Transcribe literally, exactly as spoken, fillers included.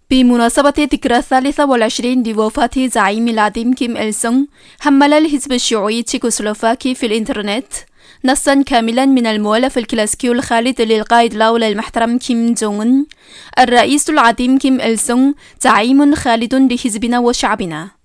بمناسبة الذكرى الثالثة والعشرين لوفاة زعيم العظيم كيم إل سونغ، حمل الحزب الشيوعي التشيكوسلوفاكي في الإنترنت نصا كاملا من المؤلف الكلاسيكي الخالد للقائد الأول المحترم كيم جونغ أون: الرئيس العظيم كيم إل سونغ زعيم خالد لحزبنا وشعبنا.